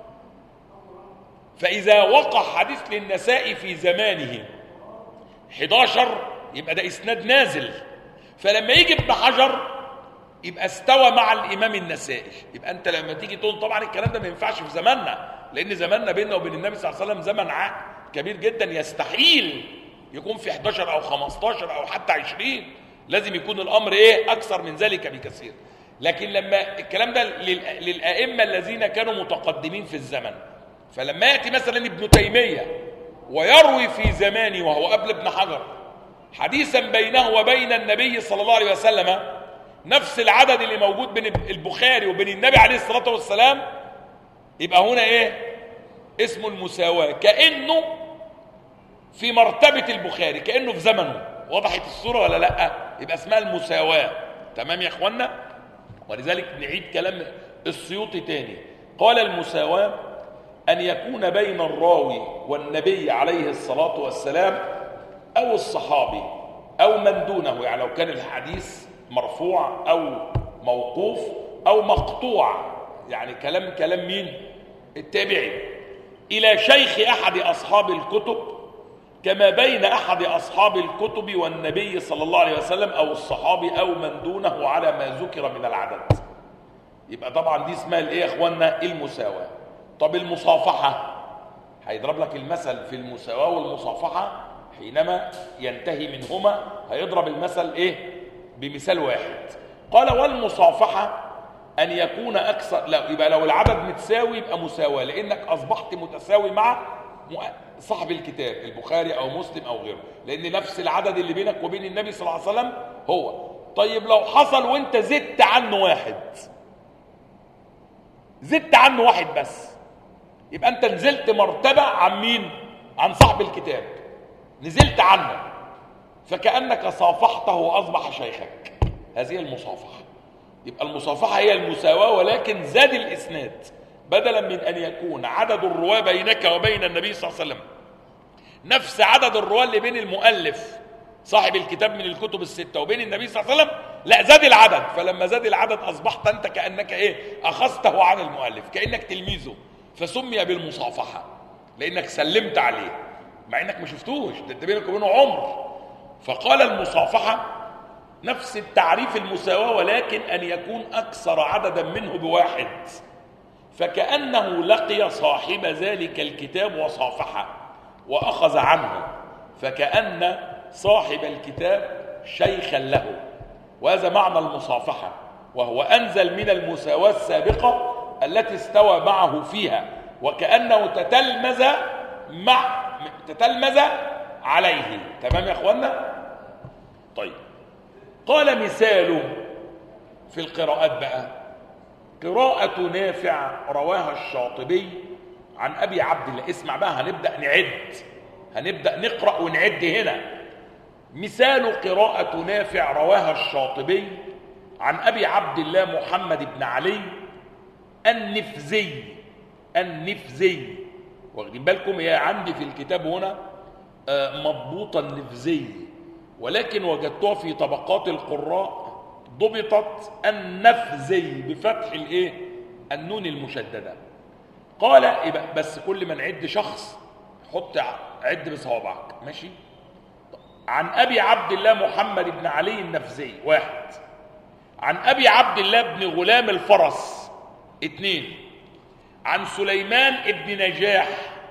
فاذا وقع حديث للنسائي في زمانه 11 يبقى ده اسناد نازل. فلما يجي ابن حجر يبقى استوى مع الامام النسائي. يبقى انت لما تيجي تقول طبعا الكلام ده ما ينفعش في زماننا، لان زماننا بيننا وبين النبي صلى الله عليه وسلم زمن كبير جدا، يستحيل يكون في 11 او 15 او حتى 20. لازم يكون الامر ايه؟ اكثر من ذلك بكثير. لكن لما الكلام ده للائمه الذين كانوا متقدمين في الزمن، فلما ياتي مثلا ابن تيميه ويروي في زمانه وهو قبل ابن حجر حديثا بينه وبين النبي صلى الله عليه وسلم نفس العدد اللي موجود بين البخاري وبين النبي عليه الصلاة والسلام، يبقى هنا ايه؟ اسمه المساواة، كأنه في مرتبة البخاري، كأنه في زمنه. وضحت الصورة ولا لا؟ يبقى اسمها المساواة. تمام يا اخوانا؟ ولذلك نعيد كلام السيوطي تاني. قال المساواة أن يكون بين الراوي والنبي عليه الصلاة والسلام أو الصحابي أو من دونه، يعني لو كان الحديث مرفوع أو موقوف أو مقطوع، يعني كلام مين؟ التابعي، إلى شيخ أحد أصحاب الكتب، كما بين أحد أصحاب الكتب والنبي صلى الله عليه وسلم أو الصحابي أو من دونه على ما ذكر من العدد. يبقى طبعا دي اسمها الايه يا اخوانا؟ المساواة. طب المصافحة، هيضرب لك المثل في المساواة والمصافحة حينما ينتهي منهما، هيضرب المثل ايه؟ بمثال واحد. قال والمصافحة أن يكون أكثر، لا يبقى لو العدد متساوي يبقى مساواة، لأنك أصبحت متساوي مع صاحب الكتاب البخاري أو مسلم أو غيره، لأن نفس العدد اللي بينك وبين النبي صلى الله عليه وسلم هو. طيب لو حصل وانت زدت عنه واحد، زدت عنه واحد بس، يبقى انت نزلت مرتبة عن مين؟ عن صاحب الكتاب، نزلت عنه، فكأنك صافحته وأصبح شيخك. هذه المصافحة. يبقى المصافحة هي المساواة، ولكن زاد الإسناد، بدلا من أن يكون عدد الرواة بينك وبين النبي صلى الله عليه وسلم نفس عدد الرواة اللي بين المؤلف صاحب الكتاب من الكتب الستة وبين النبي صلى الله عليه وسلم، لا زاد العدد. فلما زاد العدد أصبحت أنت كأنك إيه؟ أخذته عن المؤلف، كأنك تلميذه، فسمي بالمصافحة لأنك سلمت عليه مع أنك ما شفتوش، ده انت بينك وبينه عمر. فقال المصافحة نفس التعريف المساواة، ولكن أن يكون أكثر عددا منه بواحد، فكأنه لقي صاحب ذلك الكتاب وصافحه وأخذ عنه، فكأن صاحب الكتاب شيخا له. وهذا معنى المصافحة، وهو أنزل من المساواة السابقة التي استوى معه فيها، وكأنه تتلمذ عليه. تمام يا أخوانا؟ طيب، قال مثاله في القراءات بقى، قراءة نافع رواها الشاطبي عن أبي عبد الله. اسمع بقى، هنبدأ نقرأ ونعد هنا. مثال قراءة نافع رواها الشاطبي عن أبي عبد الله محمد بن علي النفزي. واخدين بالكم؟ هي عندي في الكتاب هنا مضبوطة النفزي، ولكن وجدتها في طبقات القراء ضبطت النفزي بفتح الايه؟ النون المشددة. قال بس كل ما نعد شخص عد بصوابعك، ماشي؟ عن أبي عبد الله محمد بن علي النفزي 1. عن أبي عبد الله بن غلام الفرس 2. عن سليمان بن نجاح،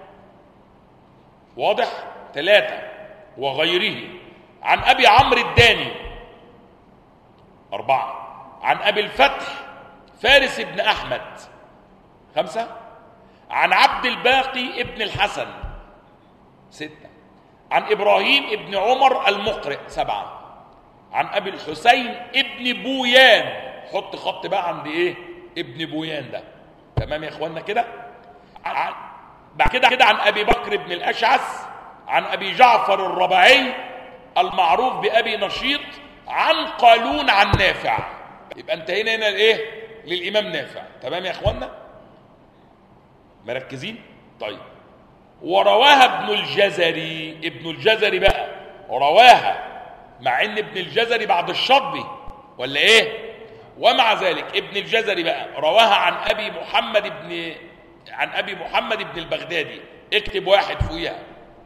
واضح؟ 3. وغيره. عن أبي عمرو الداني 4. عن أبي الفتح فارس بن أحمد 5. عن عبد الباقي ابن الحسن 6. عن إبراهيم ابن عمر المقرئ 7. عن أبي الحسين ابن بويان، حط خط بقى عند إيه ابن بويان ده، تمام يا إخواننا كده. بعد كده عن أبي بكر بن الأشعث عن أبي جعفر الرباعي المعروف بأبي نشيط عن قالون عن نافع. يبقى انتهينا هنا لإيه؟ للإمام نافع. تمام يا إخواننا؟ مركزين؟ طيب. ورواها ابن الجزري، ابن الجزري بقى رواها، مع ان ابن الجزري بعد الشطبي ولا ايه؟ ومع ذلك ابن الجزري بقى رواها عن ابي محمد بن البغدادي، اكتب 1 فوقيها،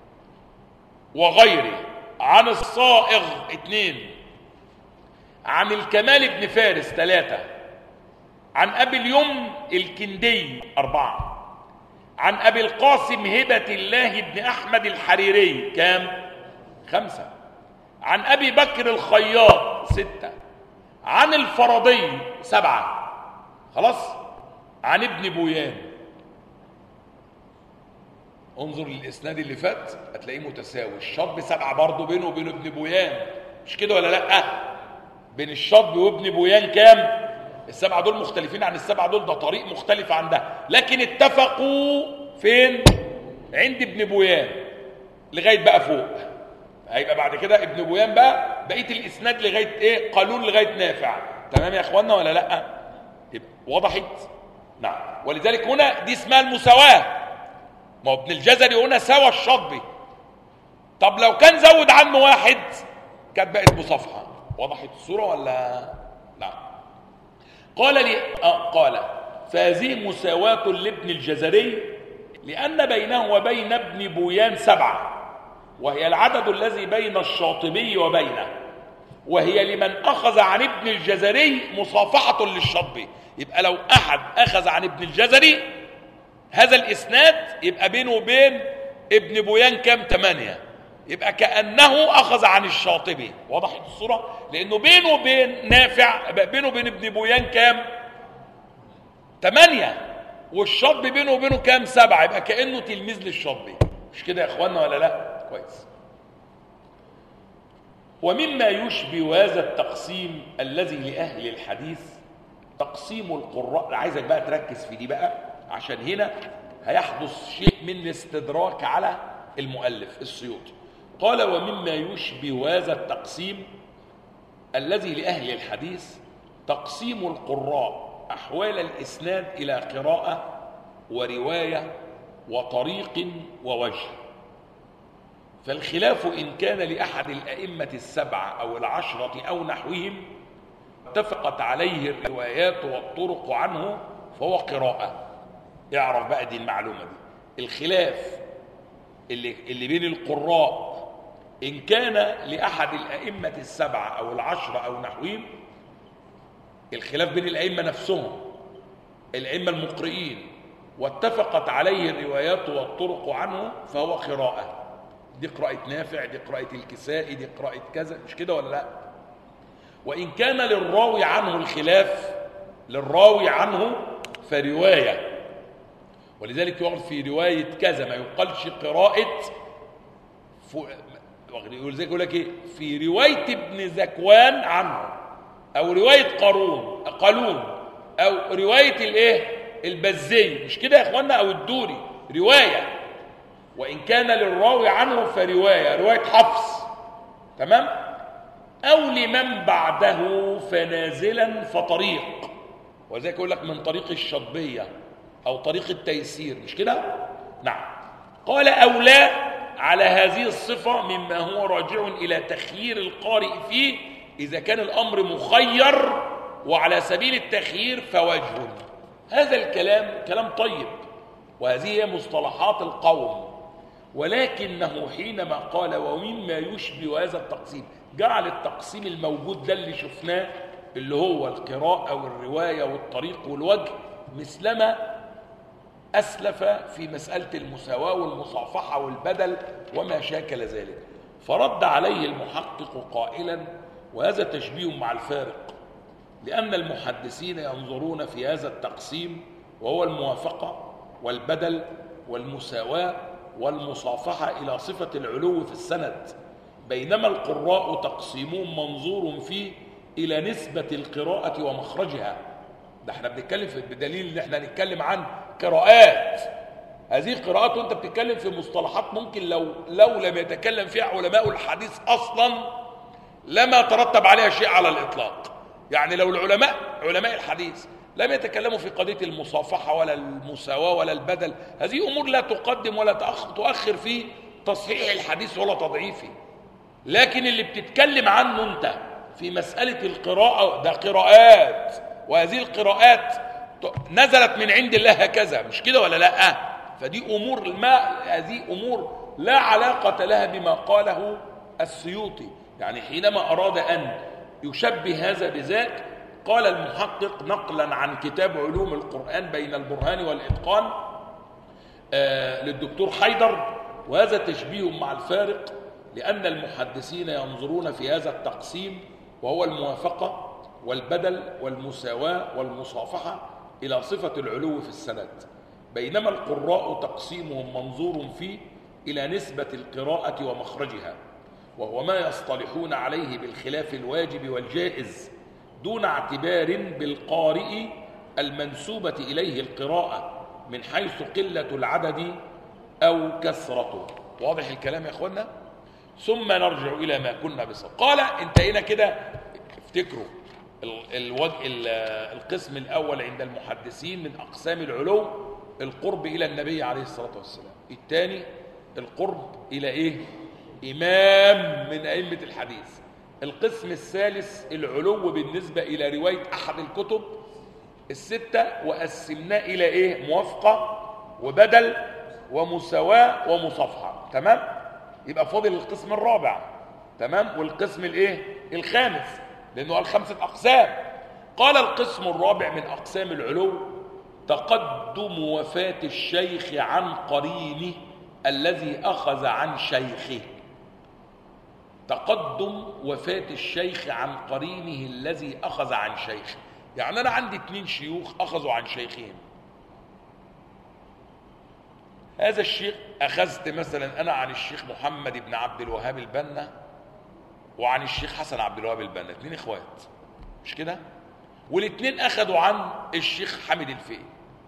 وغيره، عن الصائغ 2، عن الكمال بن فارس 3، عن ابي اليمن الكندي 4، عن ابي القاسم هبة الله بن احمد الحريري كام؟ 5، عن ابي بكر الخياط 6، عن الفرضي 7، خلاص، عن ابن بويان. انظر للاسناد اللي فات هتلاقيه متساوي، الشطب 7 برضه بينه وبين ابن بويان، مش كده ولا لا؟ بين الشطب وابن بويان كام؟ ال7 دول مختلفين عن ال7 دول، ده طريق مختلف عن ده، لكن اتفقوا فين؟ عند ابن بويان لغايه بقى فوق. هيبقى بعد كده ابن بويان بقى بقيه الاسناد لغايه ايه؟ قالون لغايه نافع. تمام يا اخوانا ولا لا؟ يبقى وضحت؟ نعم. ولذلك هنا دي اسمها المساواه، ما هو ابن الجزري هنا سوى الشطبي، طب لو كان زود عنه 1 كانت بقت بصفحه. وضحت الصوره ولا لا؟ قال فهذه مساواة لابن الجزري لأن بينه وبين ابن بويان 7، وهي العدد الذي بين الشاطبي وبينه، وهي لمن أخذ عن ابن الجزري مصافحة للشاطبي. يبقى لو أحد أخذ عن ابن الجزري هذا الإسناد يبقى بينه وبين ابن بويان كام؟ 8، يبقى كأنه أخذ عن الشاطبي. وضحت الصورة؟ لأنه بينه وبين نافع، بينه وبين ابن بويان كام؟ 8، والشاطبي بينه وبينه كام؟ 7، يبقى كأنه تلميذ للشاطبي. مش كده يا إخواننا ولا لا؟ كويس. ومما يشبه هذا التقسيم الذي لأهل الحديث تقسيم القراء. عايزك بقى تركز في دي بقى، عشان هنا هيحدث شيء من الاستدراك على المؤلف السيوطي. قال ومما يشبه هذا التقسيم الذي لأهل الحديث تقسيم القراء أحوال الإسناد إلى قراءة ورواية وطريق ووجه. فالخلاف إن كان لأحد الأئمة 7 أو 10 أو نحوهم اتفقت عليه الروايات والطرق عنه فهو قراءة. يعرف بقى دي المعلومة دي، الخلاف اللي بين القراء إن كان لأحد الأئمة 7 أو 10 أو نحوهم، الخلاف بين الأئمة نفسهم، الأئمة المقرئين، واتفقت عليه الروايات والطرق عنه فهو قراءة. دي قراءة نافع، دي قراءة الكسائي، دي قراءة كذا، مش كده ولا لا؟ وإن كان للراوي عنه الخلاف، للراوي عنه فرواية. ولذلك يقول في رواية كذا، ما يقالش قراءة ولذلك يقول لك ايه؟ في رواية ابن ذكوان عنه، او رواية قالون، او رواية الايه؟ البزي، مش كده يا اخوانا؟ او الدوري، رواية. وإن كان للراوي عنه فرواية، رواية حفص، تمام؟ أو لمن بعده فنازلا فطريق، وذلك يقول لك من طريق الشطبية أو طريق التيسير، مش كده؟ نعم. قال أو لا على هذه الصفة مما هو راجع إلى تخيير القارئ فيه إذا كان الأمر مخير، وعلى سبيل التخيير فوجه. هذا الكلام كلام طيب، وهذه هي مصطلحات القوم، ولكنه حينما قال ومما يشبه هذا التقسيم جعل التقسيم الموجود ده اللي شفناه اللي هو القراءة والرواية والطريق والوجه مثلما أسلف في مسألة المساواة والمصافحة والبدل وما شاكل ذلك. فرد عليه المحقق قائلا وهذا تشبيه مع الفارق، لأن المحدثين ينظرون في هذا التقسيم وهو الموافقة والبدل والمساواة والمصافحة إلى صفة العلو في السند، بينما القراء تقسيمهم منظور فيه إلى نسبة القراءة ومخرجها. ده احنا بنتكلم في بدليل ان احنا نتكلم عن قراءات، هذه قراءات وانت بتتكلم في مصطلحات ممكن لو لم يتكلم فيها علماء الحديث اصلا لما ترتب عليها شيء على الاطلاق. يعني لو علماء الحديث لم يتكلموا في قضية المصافحة ولا المساواة ولا البدل، هذه امور لا تقدم ولا تؤخر في تصحيح الحديث ولا تضعيفه. لكن اللي بتتكلم عنه انت في مسألة القراءة ده قراءات، وهذه القراءات نزلت من عند الله هكذا، مش كده ولا لا؟ فدي امور هذه امور لا علاقة لها بما قاله السيوطي. يعني حينما اراد ان يشبه هذا بذاك قال المحقق نقلا عن كتاب علوم القرآن بين البرهان والإتقان للدكتور حيدر، وهذا تشبيه مع الفارق، لأن المحدثين ينظرون في هذا التقسيم وهو الموافقة والبدل والمساواة والمصافحة إلى صفة العلو في السند، بينما القراء تقسيمهم منظور فيه إلى نسبة القراءة ومخرجها، وهو ما يصطلحون عليه بالخلاف الواجب والجائز دون اعتبار بالقارئ المنسوبة إليه القراءة من حيث قلة العدد أو كثرته. واضح الكلام يا أخوانا؟ ثم نرجع إلى ما كنا بصدد. قال انتهينا كده، افتكروا القسم الأول عند المحدثين من أقسام العلو القرب إلى النبي عليه الصلاة والسلام، الثاني القرب إلى إيه؟ إمام من أئمة الحديث. القسم الثالث العلو بالنسبة إلى رواية أحد الكتب الستة، وقسمناه إلى إيه؟ موافقة وبدل ومساواة ومصافحة. تمام؟ يبقى فاضل القسم الرابع. تمام؟ والقسم الإيه؟ الخامس، لأنه قال 5 أقسام. قال القسم الرابع من أقسام العلو تقدم وفاة الشيخ عن قرينه الذي أخذ عن شيخه. تقدم وفاة الشيخ عن قرينه الذي أخذ عن شيخه. يعني أنا عندي 2 شيوخ أخذوا عن شيخهم. هذا الشيخ أخذت مثلا أنا عن الشيخ محمد بن عبد الوهاب البنا وعن الشيخ حسن عبد الوهاب البنا، 2 إخوات، مش كده؟ والاثنين أخذوا عن الشيخ حامد الفقي.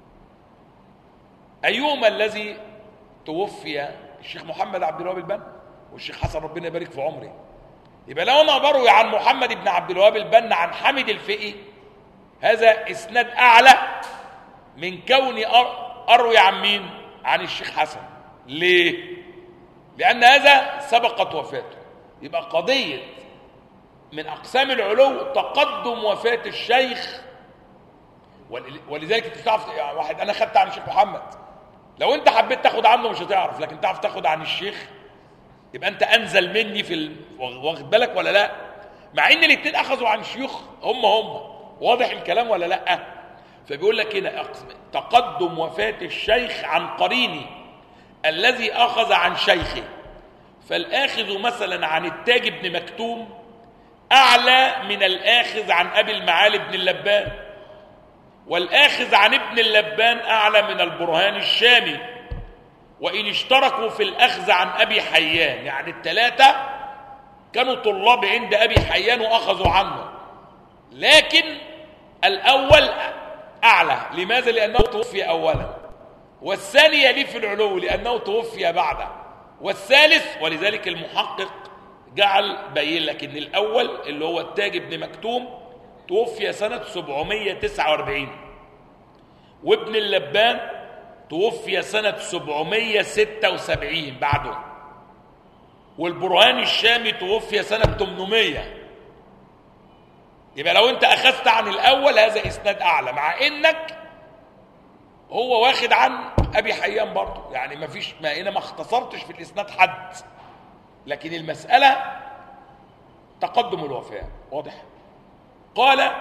أيهما الذي توفي؟ الشيخ محمد عبد الوهاب البنا والشيخ حسن ربنا يبارك في عمري. يبقى لو انا بروي عن محمد بن عبد الوهاب البنا عن حامد الفقي، هذا اسناد اعلى من كوني اروي عن مين؟ عن الشيخ حسن. ليه؟ لان هذا سبقت وفاته. يبقى قضيه من اقسام العلو تقدم وفاه الشيخ. ولذلك تعرف واحد انا خدت عن الشيخ محمد، لو انت حبيت تاخد عنه مش هتعرف، لكن تعرف تاخد عن الشيخ يبقى انت انزل مني في واخد بالك ولا لا؟ مع ان الاثنين اخذوا عن شيوخ هم. واضح الكلام ولا لا؟ فبيقول لك هنا تقدم وفاة الشيخ عن قرينه الذي اخذ عن شيخه. فالاخذ مثلا عن التاج بن مكتوم اعلى من الاخذ عن ابي المعالي بن اللبان، والاخذ عن ابن اللبان اعلى من البرهان الشامي، وإن اشتركوا في الأخذ عن أبي حيان. يعني ال3 كانوا طلاب عند أبي حيان وأخذوا عنه، لكن الأول أعلى. لماذا؟ لأنه توفي أولا، والثاني يليه في العلو لأنه توفي بعده، والثالث ولذلك المحقق جعل بين لك إن الأول اللي هو التاج بن مكتوم توفي سنة 749، وابن اللبان توفي سنة 776 بعده، والبرهان الشامي توفي سنة 800. يبقى لو انت اخذت عن الاول هذا اسناد اعلى، مع انك هو واخد عن ابي حيان برضه. يعني ما هنا ما اختصرتش في الاسناد حد، لكن المسألة تقدم الوفاة. واضح؟ قال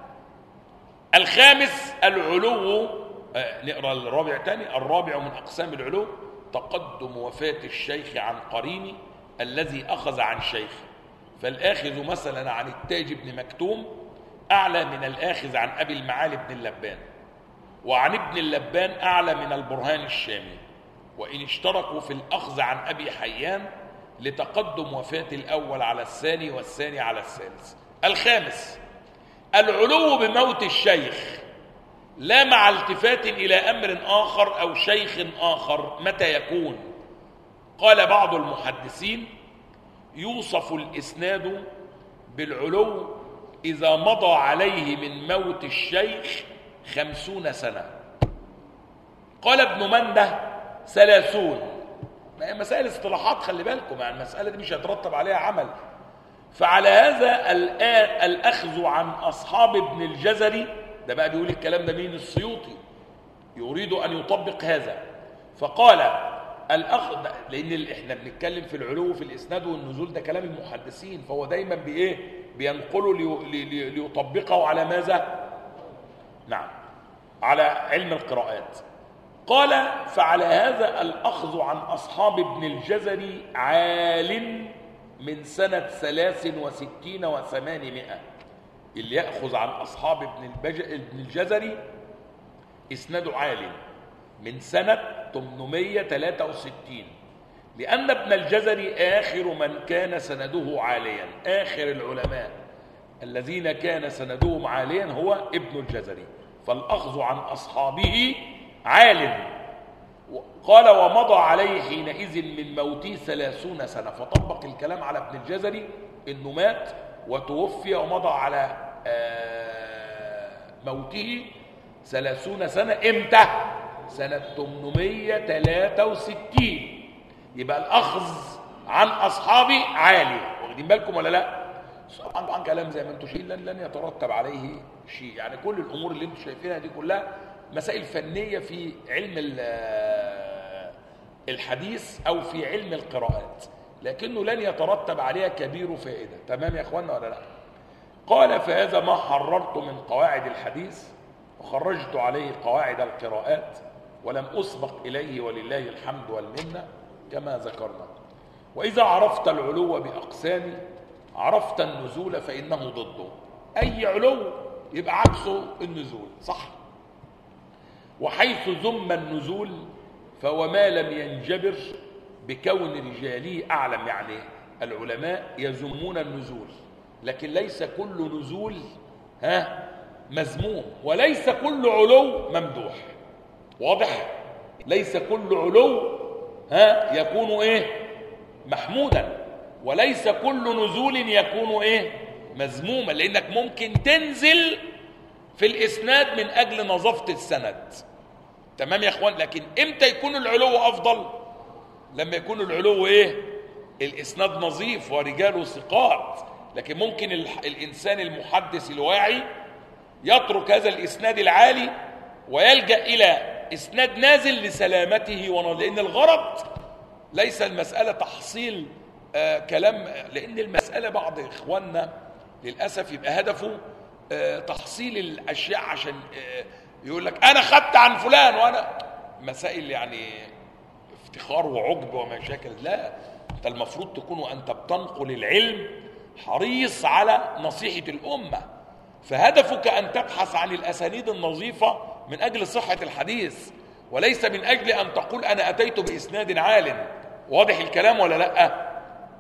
الخامس العلو. نقرأ الرابع تاني. الرابع من أقسام العلو تقدم وفاة الشيخ عن قرينه الذي أخذ عن شيخه. فالآخذ مثلا عن التاج بن مكتوم أعلى من الآخذ عن أبي المعالي بن اللبان، وعن ابن اللبان أعلى من البرهان الشامي، وإن اشتركوا في الأخذ عن أبي حيان لتقدم وفاة الأول على الثاني والثاني على الثالث. الخامس العلو بموت الشيخ لا مع التفات إلى أمر آخر أو شيخ آخر. متى يكون؟ قال بعض المحدثين: يوصف الإسناد بالعلو إذا مضى عليه من موت الشيخ 50 سنة. قال ابن منده 30. مسائل اصطلاحات، خلي بالكم، يعني المسألة دي مش هيترتب عليها عمل. فعلى هذا الآن الأخذ عن أصحاب ابن الجزري، ده بقى بيقول الكلام ده مين؟ السيوطي، يريد أن يطبق هذا. فقال الأخذ، لأن احنا بنتكلم في العلو في الإسناد والنزول، ده كلام المحدثين، فهو دايما بينقله ليطبقه على ماذا؟ نعم، على علم القراءات. قال فعلى هذا الأخذ عن أصحاب ابن الجزري عال من سنة 63 و800. اللي يأخذ عن أصحاب ابن الجزري إسناده عال من سنة 863، لأن ابن الجزري آخر من كان سنده عاليا. آخر العلماء الذين كان سندهم عاليا هو ابن الجزري، فالأخذ عن أصحابه عال. قال ومضى عليه حينئذ من موته 30 سنة. فطبق الكلام على ابن الجزري إنه مات وتوفي ومضى على موته 30 سنة. إمتى؟ سنة 863. يبقى الأخذ عن أصحابه عالي. واخدين بالكم ولا لا؟ طبعا كلام زي ما انتم شايفين لن يترتب عليه شيء. يعني كل الأمور اللي انتم شايفينها دي كلها مسائل فنية في علم الحديث أو في علم القراءات، لكنه لن يترتب عليها كبير فائدة. تمام يا أخوانا ولا لا؟ قال فهذا ما حررت من قواعد الحديث وخرجت عليه قواعد القراءات، ولم أسبق إليه ولله الحمد والمنة كما ذكرنا. وإذا عرفت العلو بأقسامه عرفت النزول فإنه ضده. أي علو يبقى عكسه النزول، صح؟ وحيث ذم النزول فهو ما لم ينجبر بكون رجاله أعلم. يعني العلماء يذمون النزول، لكن ليس كل نزول مذموم، وليس كل علو ممدوح. واضح؟ ليس كل علو يكون محمودا، وليس كل نزول يكون مذموما، لأنك ممكن تنزل في الإسناد من أجل نظافة السند. تمام يا أخوان؟ لكن إمتى يكون العلو أفضل؟ لما يكون العلو الإسناد نظيف ورجاله ثقات. لكن ممكن الإنسان المحدث الواعي يترك هذا الإسناد العالي ويلجأ إلى إسناد نازل لسلامته لأن الغرض ليس المسألة تحصيل كلام، لأن المسألة بعض إخواننا للأسف يبقى هدفه تحصيل الأشياء عشان يقول لك أنا خدت عن فلان، وأنا مسائل يعني افتخار وعجب ومشاكل. لا، أنت المفروض تكون وأنت بتنقل العلم حريص على نصيحة الأمة، فهدفك أن تبحث عن الأسانيد النظيفة من أجل صحة الحديث، وليس من أجل أن تقول أنا أتيت بإسناد عال. واضح الكلام ولا لأ؟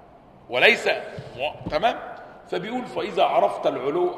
وليس تمام. فبيقول فإذا عرفت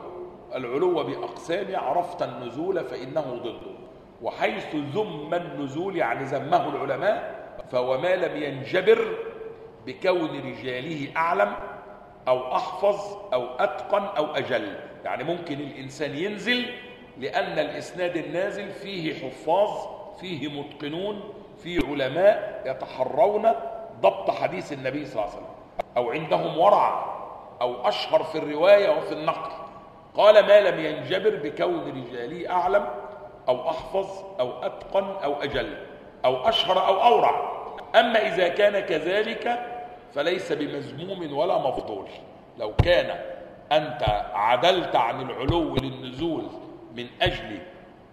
العلو بأقسامه عرفت النزول فإنه ضده. وحيث ذم النزول يعني ذمه العلماء فهو ما لم ينجبر بكون رجاله أعلم أو أحفظ أو أتقن أو أجل. يعني ممكن الإنسان ينزل لأن الإسناد النازل فيه حفاظ، فيه متقنون، فيه علماء يتحرون ضبط حديث النبي صلى الله عليه وسلم، أو عندهم ورع، أو أشهر في الرواية وفي النقل. قال ما لم ينجبر بكون رجاله أعلم أو أحفظ أو أتقن أو أجل أو أشهر أو أورع. أما إذا كان كذلك فليس بمذموم ولا مفضول. لو كان أنت عدلت عن العلو للنزول من أجل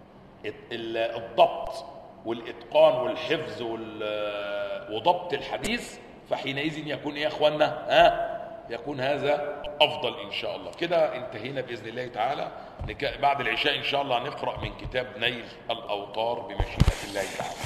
الضبط والإتقان والحفظ وضبط الحديث، فحينئذ يكون يا أخوانا يكون هذا أفضل إن شاء الله. كده انتهينا بإذن الله تعالى بعد العشاء إن شاء الله نقرأ من كتاب نيل الأوطار بمشيئة الله تعالى.